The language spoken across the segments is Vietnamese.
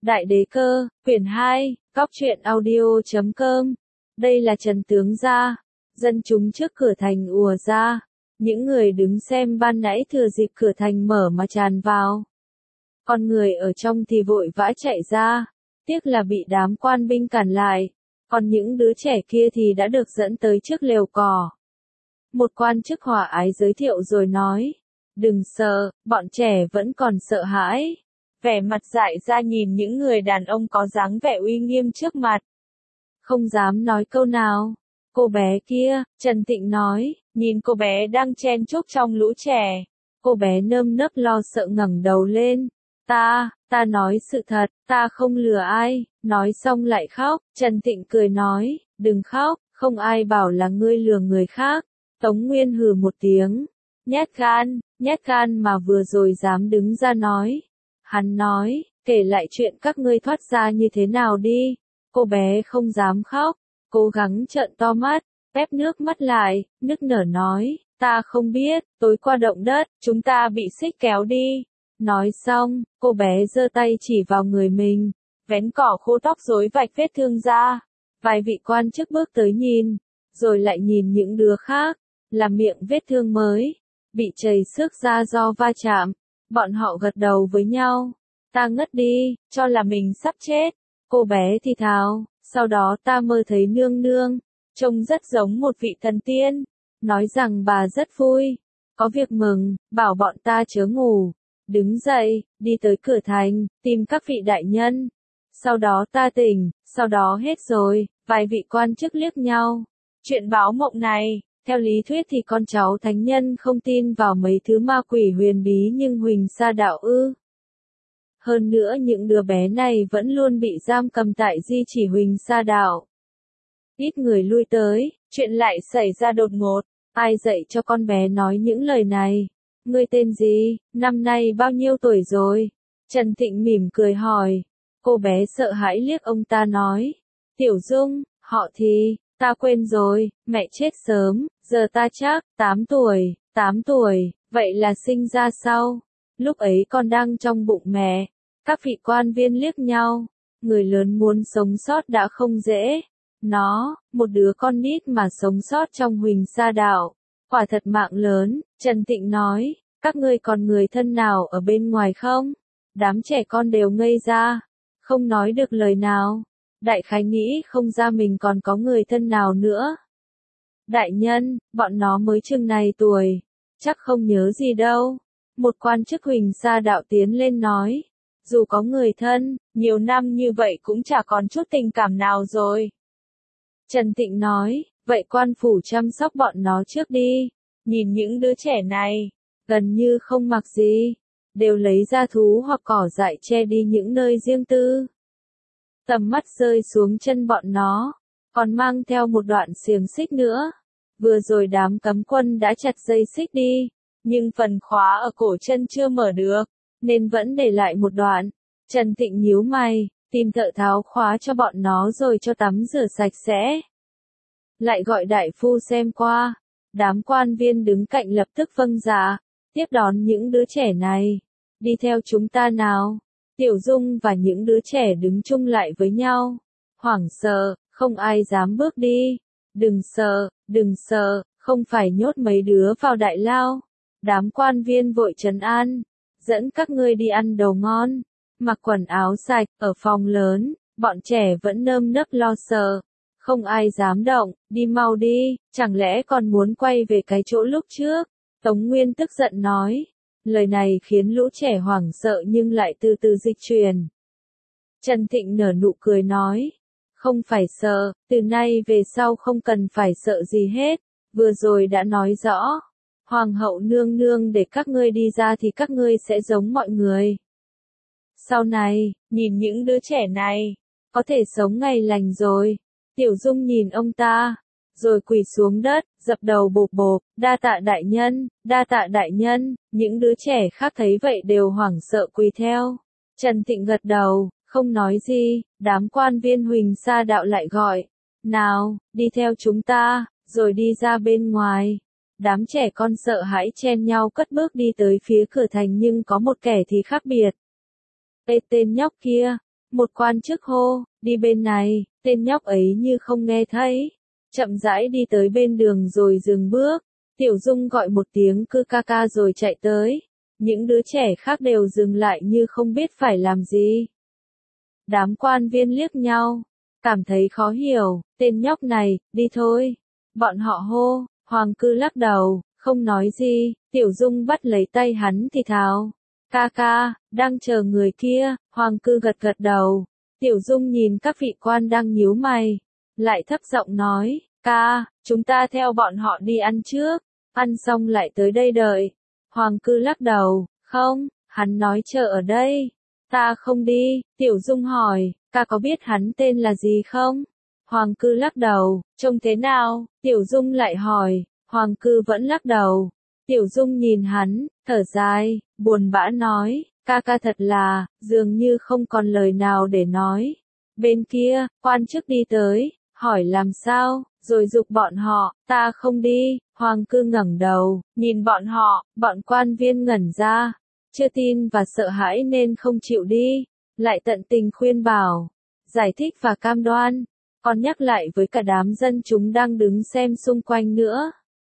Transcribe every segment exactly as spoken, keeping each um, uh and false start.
Đại đế cơ, quyển hai, góc truyện audio chấm com. Đây là Trần Tướng Gia. Dân chúng trước cửa thành ùa ra. Những người đứng xem ban nãy thừa dịp cửa thành mở mà tràn vào. Con người ở trong thì vội vã chạy ra. Tiếc là bị đám quan binh cản lại. Còn những đứa trẻ kia thì đã được dẫn tới trước lều cỏ. Một quan chức hòa ái giới thiệu rồi nói. Đừng sợ, bọn trẻ vẫn còn sợ hãi. Vẻ mặt dại ra nhìn những người đàn ông có dáng vẻ uy nghiêm trước mặt. Không dám nói câu nào. Cô bé kia, Trần Tịnh nói, nhìn cô bé đang chen chúc trong lũ trẻ. Cô bé nơm nớp lo sợ ngẩng đầu lên. Ta, ta nói sự thật, ta không lừa ai, nói xong lại khóc. Trần Tịnh cười nói, đừng khóc, không ai bảo là ngươi lừa người khác. Tống Nguyên hừ một tiếng. Nhát gan, nhát gan mà vừa rồi dám đứng ra nói. Hắn nói, kể lại chuyện các ngươi thoát ra như thế nào đi. Cô bé không dám khóc, cố gắng trợn to mắt, ép nước mắt lại, nức nở nói, ta không biết, tối qua động đất, chúng ta bị xích kéo đi. Nói xong, cô bé giơ tay chỉ vào người mình, vén cỏ khô tóc rối vạch vết thương ra. Vài vị quan chức bước tới nhìn, rồi lại nhìn những đứa khác, là miệng vết thương mới, bị chảy xước ra do va chạm. Bọn họ gật đầu với nhau. Ta ngất đi, cho là mình sắp chết. Cô bé thì thào, sau đó ta mơ thấy nương nương, trông rất giống một vị thần tiên. Nói rằng bà rất vui, có việc mừng, bảo bọn ta chớ ngủ. Đứng dậy, đi tới cửa thành, tìm các vị đại nhân. Sau đó ta tỉnh, sau đó hết rồi, vài vị quan chức liếc nhau. Chuyện báo mộng này, theo lý thuyết thì con cháu thánh nhân không tin vào mấy thứ ma quỷ huyền bí nhưng Huỳnh Sa Đạo ư. Hơn nữa những đứa bé này vẫn luôn bị giam cầm tại di chỉ Huỳnh Sa Đạo. Ít người lui tới, chuyện lại xảy ra đột ngột. Ai dạy cho con bé nói những lời này? Ngươi tên gì, năm nay bao nhiêu tuổi rồi? Trần Tịnh mỉm cười hỏi. Cô bé sợ hãi liếc ông ta nói. Tiểu Dung, họ thì, ta quên rồi, mẹ chết sớm, giờ ta chắc, tám tuổi, tám tuổi, vậy là sinh ra sau. Lúc ấy con đang trong bụng mẹ. Các vị quan viên liếc nhau, người lớn muốn sống sót đã không dễ. Nó, một đứa con nít mà sống sót trong Huỳnh Sa Đạo, quả thật mạng lớn. Trần Tịnh nói, các ngươi còn người thân nào ở bên ngoài không? Đám trẻ con đều ngây ra, không nói được lời nào. Đại khái nghĩ không ra mình còn có người thân nào nữa. Đại nhân, bọn nó mới chừng này tuổi, chắc không nhớ gì đâu. Một quan chức Huỳnh Sa Đạo tiến lên nói. Dù có người thân, nhiều năm như vậy cũng chả còn chút tình cảm nào rồi. Trần Tịnh nói, vậy quan phủ chăm sóc bọn nó trước đi. Nhìn những đứa trẻ này, gần như không mặc gì, đều lấy ra thú hoặc cỏ dại che đi những nơi riêng tư. Tầm mắt rơi xuống chân bọn nó, còn mang theo một đoạn xiềng xích nữa. Vừa rồi đám cấm quân đã chặt dây xích đi, nhưng phần khóa ở cổ chân chưa mở được, nên vẫn để lại một đoạn. Trần Tịnh nhíu mày, tìm thợ tháo khóa cho bọn nó rồi cho tắm rửa sạch sẽ. Lại gọi đại phu xem qua. Đám quan viên đứng cạnh lập tức vâng dạ, tiếp đón những đứa trẻ này. Đi theo chúng ta nào. Tiểu Dung và những đứa trẻ đứng chung lại với nhau. Hoảng sợ, không ai dám bước đi. Đừng sợ, đừng sợ, không phải nhốt mấy đứa vào đại lao. Đám quan viên vội trấn an. Dẫn các ngươi đi ăn đồ ngon, mặc quần áo sạch, ở phòng lớn, bọn trẻ vẫn nơm nớp lo sợ. Không ai dám động, đi mau đi, chẳng lẽ còn muốn quay về cái chỗ lúc trước? Tống Nguyên tức giận nói. Lời này khiến lũ trẻ hoảng sợ nhưng lại từ từ dịch chuyển. Trần Tịnh nở nụ cười nói. Không phải sợ, từ nay về sau không cần phải sợ gì hết, vừa rồi đã nói rõ. Hoàng hậu nương nương để các ngươi đi ra thì các ngươi sẽ giống mọi người. Sau này, nhìn những đứa trẻ này, có thể sống ngày lành rồi. Tiểu Dung nhìn ông ta, rồi quỳ xuống đất, dập đầu bộp bộp, đa tạ đại nhân, đa tạ đại nhân. Những đứa trẻ khác thấy vậy đều hoảng sợ quỳ theo. Trần Tịnh gật đầu, không nói gì. Đám quan viên Huỳnh Sa Đạo lại gọi. Nào, đi theo chúng ta, rồi đi ra bên ngoài. Đám trẻ con sợ hãi chen nhau cất bước đi tới phía cửa thành nhưng có một kẻ thì khác biệt. Ê tên nhóc kia, Một quan chức hô, đi bên này, tên nhóc ấy như không nghe thấy. Chậm rãi đi tới bên đường rồi dừng bước. Tiểu Dung gọi một tiếng cư ca ca rồi chạy tới. Những đứa trẻ khác đều dừng lại như không biết phải làm gì. Đám quan viên liếc nhau, cảm thấy khó hiểu, tên nhóc này, đi thôi. Bọn họ hô, Hoàng Cư lắc đầu, không nói gì, Tiểu Dung bắt lấy tay hắn thì thào. Ca ca, đang chờ người kia, Hoàng Cư gật gật đầu. Tiểu Dung nhìn các vị quan đang nhíu mày, lại thấp giọng nói, ca, chúng ta theo bọn họ đi ăn trước, ăn xong lại tới đây đợi. Hoàng Cư lắc đầu, không, hắn nói chờ ở đây. Ta không đi, Tiểu Dung hỏi, ca có biết hắn tên là gì không? Hoàng Cư lắc đầu, trông thế nào? Tiểu Dung lại hỏi, Hoàng Cư vẫn lắc đầu. Tiểu Dung nhìn hắn, thở dài, buồn bã nói, ca ca thật là, dường như không còn lời nào để nói. Bên kia, quan chức đi tới, hỏi làm sao, rồi giục bọn họ, ta không đi. Hoàng Cư ngẩng đầu, nhìn bọn họ, bọn quan viên ngẩn ra. Chưa tin và sợ hãi nên không chịu đi, lại tận tình khuyên bảo, giải thích và cam đoan, còn nhắc lại với cả đám dân chúng đang đứng xem xung quanh nữa.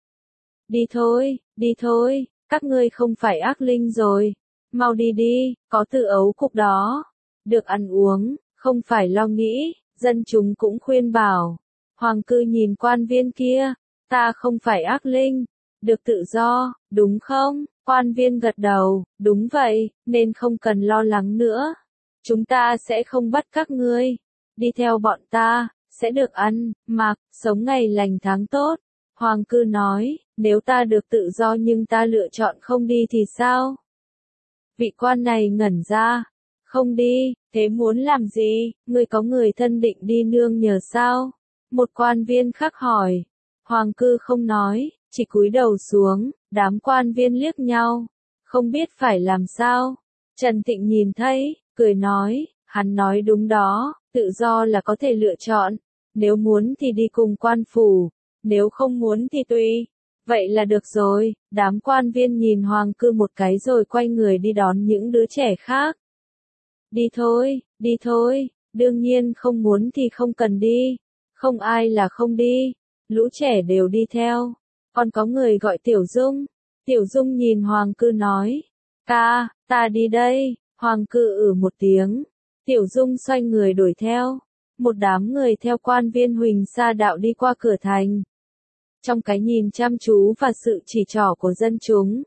Đi thôi, đi thôi, các ngươi không phải ác linh rồi, mau đi đi, có từ ấu cục đó, được ăn uống, không phải lo nghĩ, dân chúng cũng khuyên bảo. Hoàng Cư nhìn quan viên kia, ta không phải ác linh, được tự do, đúng không? Quan viên gật đầu, đúng vậy, nên không cần lo lắng nữa. Chúng ta sẽ không bắt các ngươi. Đi theo bọn ta, sẽ được ăn, mặc, sống ngày lành tháng tốt. Hoàng Cư nói, nếu ta được tự do nhưng ta lựa chọn không đi thì sao? Vị quan này ngẩn ra. Không đi, thế muốn làm gì? Ngươi có người thân định đi nương nhờ sao? Một quan viên khác hỏi. Hoàng Cư không nói, chỉ cúi đầu xuống. Đám quan viên liếc nhau, không biết phải làm sao. Trần Thịnh nhìn thấy, cười nói, hắn nói đúng đó, tự do là có thể lựa chọn. Nếu muốn thì đi cùng quan phủ, nếu không muốn thì tùy. Vậy là được rồi, đám quan viên nhìn Hoàng Cư một cái rồi quay người đi đón những đứa trẻ khác. Đi thôi, đi thôi, đương nhiên không muốn thì không cần đi. Không ai là không đi, lũ trẻ đều đi theo. Còn có người gọi Tiểu Dung. Tiểu Dung nhìn Hoàng Cư nói. Ca, ta đi đây. Hoàng Cư ử một tiếng. Tiểu Dung xoay người đuổi theo. Một đám người theo quan viên Huỳnh Sa Đạo đi qua cửa thành. Trong cái nhìn chăm chú và sự chỉ trỏ của dân chúng.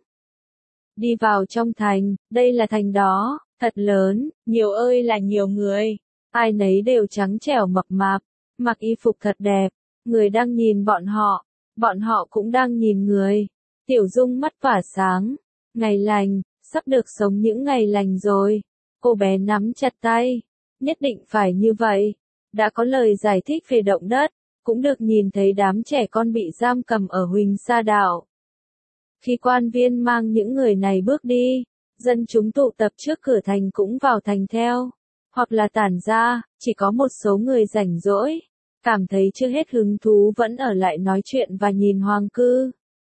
Đi vào trong thành, đây là thành đó, thật lớn, nhiều ơi là nhiều người. Ai nấy đều trắng trẻo mập mạp, mặc y phục thật đẹp. Người đang nhìn bọn họ. Bọn họ cũng đang nhìn người. Tiểu Dung mắt tỏa sáng. Ngày lành, sắp được sống những ngày lành rồi. Cô bé nắm chặt tay. Nhất định phải như vậy. Đã có lời giải thích về động đất. Cũng được nhìn thấy đám trẻ con bị giam cầm ở Huỳnh Sa Đạo. Khi quan viên mang những người này bước đi, dân chúng tụ tập trước cửa thành cũng vào thành theo. Hoặc là tản ra, chỉ có một số người rảnh rỗi. Cảm thấy chưa hết hứng thú vẫn ở lại nói chuyện và nhìn Hoàng Cư.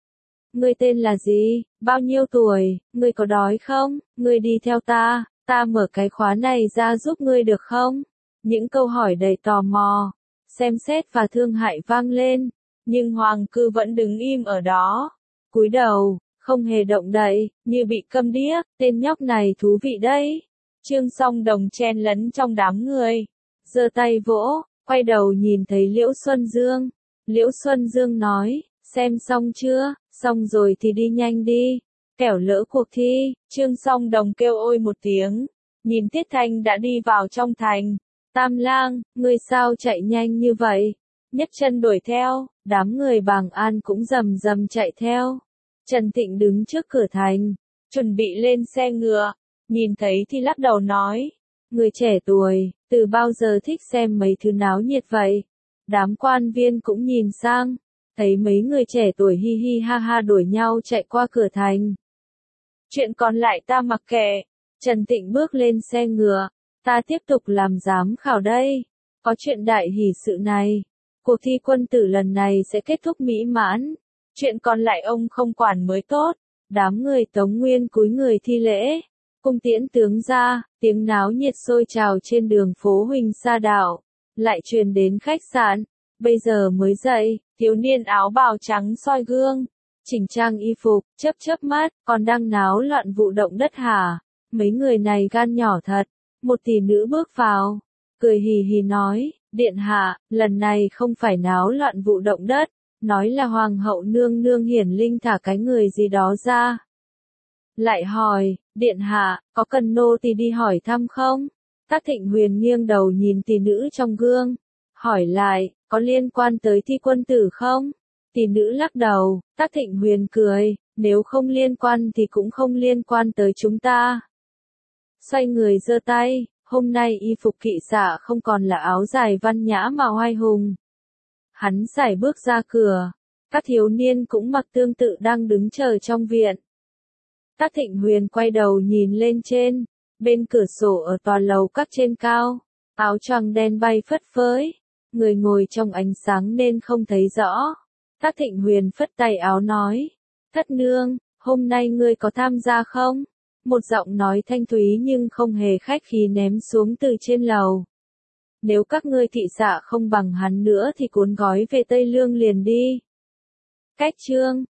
Ngươi tên là gì? Bao nhiêu tuổi? Ngươi có đói không? Ngươi đi theo ta, ta mở cái khóa này ra giúp ngươi được không? Những câu hỏi đầy tò mò, xem xét và thương hại vang lên. Nhưng Hoàng Cư vẫn đứng im ở đó. Cúi đầu, không hề động đậy, như bị câm điếc. Tên nhóc này thú vị đấy. Trương Song Đồng chen lấn trong đám người. Giơ tay vỗ. Quay đầu nhìn thấy Liễu Xuân Dương. Liễu Xuân Dương nói, xem xong chưa, xong rồi thì đi nhanh đi, kẻo lỡ cuộc thi. Trương Song Đồng kêu ôi một tiếng, nhìn Tiết Thanh đã đi vào trong thành. Tam Lang, ngươi sao chạy nhanh như vậy? Nhấc chân đuổi theo, đám người Bàng An cũng rầm rầm chạy theo. Trần Thịnh đứng trước cửa thành, chuẩn bị lên xe ngựa, nhìn thấy thì lắc đầu nói, người trẻ tuổi, từ bao giờ thích xem mấy thứ náo nhiệt vậy? Đám quan viên cũng nhìn sang, thấy mấy người trẻ tuổi hi hi ha ha đuổi nhau chạy qua cửa thành. Chuyện còn lại ta mặc kệ. Trần Thịnh bước lên xe ngựa, ta tiếp tục làm giám khảo đây. Có chuyện đại hỷ sự này. Cuộc thi quân tử lần này sẽ kết thúc mỹ mãn. Chuyện còn lại ông không quản mới tốt. Đám người Tống Nguyên cúi người thi lễ. Cung tiễn tướng ra, tiếng náo nhiệt sôi trào trên đường phố Huỳnh Sa Đạo, lại truyền đến khách sạn. Bây giờ mới dậy, thiếu niên áo bào trắng soi gương, chỉnh trang y phục, chớp chớp mắt, còn đang náo loạn vụ động đất hả? Mấy người này gan nhỏ thật. Một tỷ nữ bước vào, cười hì hì nói, điện hạ, lần này không phải náo loạn vụ động đất, nói là hoàng hậu nương nương hiển linh thả cái người gì đó ra. Lại hỏi, điện hạ, có cần nô tỳ đi hỏi thăm không? Tác Thịnh Huyền nghiêng đầu nhìn tỷ nữ trong gương, hỏi lại, có liên quan tới Thi quân tử không? Tỷ nữ lắc đầu, Tác Thịnh Huyền cười, nếu không liên quan thì cũng không liên quan tới chúng ta. Xoay người giơ tay, hôm nay y phục kỵ xạ không còn là áo dài văn nhã mà oai hùng. Hắn sải bước ra cửa, các thiếu niên cũng mặc tương tự đang đứng chờ trong viện. Tác Thịnh Huyền quay đầu nhìn lên trên, bên cửa sổ ở tòa lầu các trên cao, áo choàng đen bay phất phới, người ngồi trong ánh sáng nên không thấy rõ. Tác Thịnh Huyền phất tay áo nói, thất nương, hôm nay ngươi có tham gia không? Một giọng nói thanh thúy nhưng không hề khách khí ném xuống từ trên lầu. Nếu các ngươi thị xạ không bằng hắn nữa thì cuốn gói về Tây Lương liền đi. Cách chương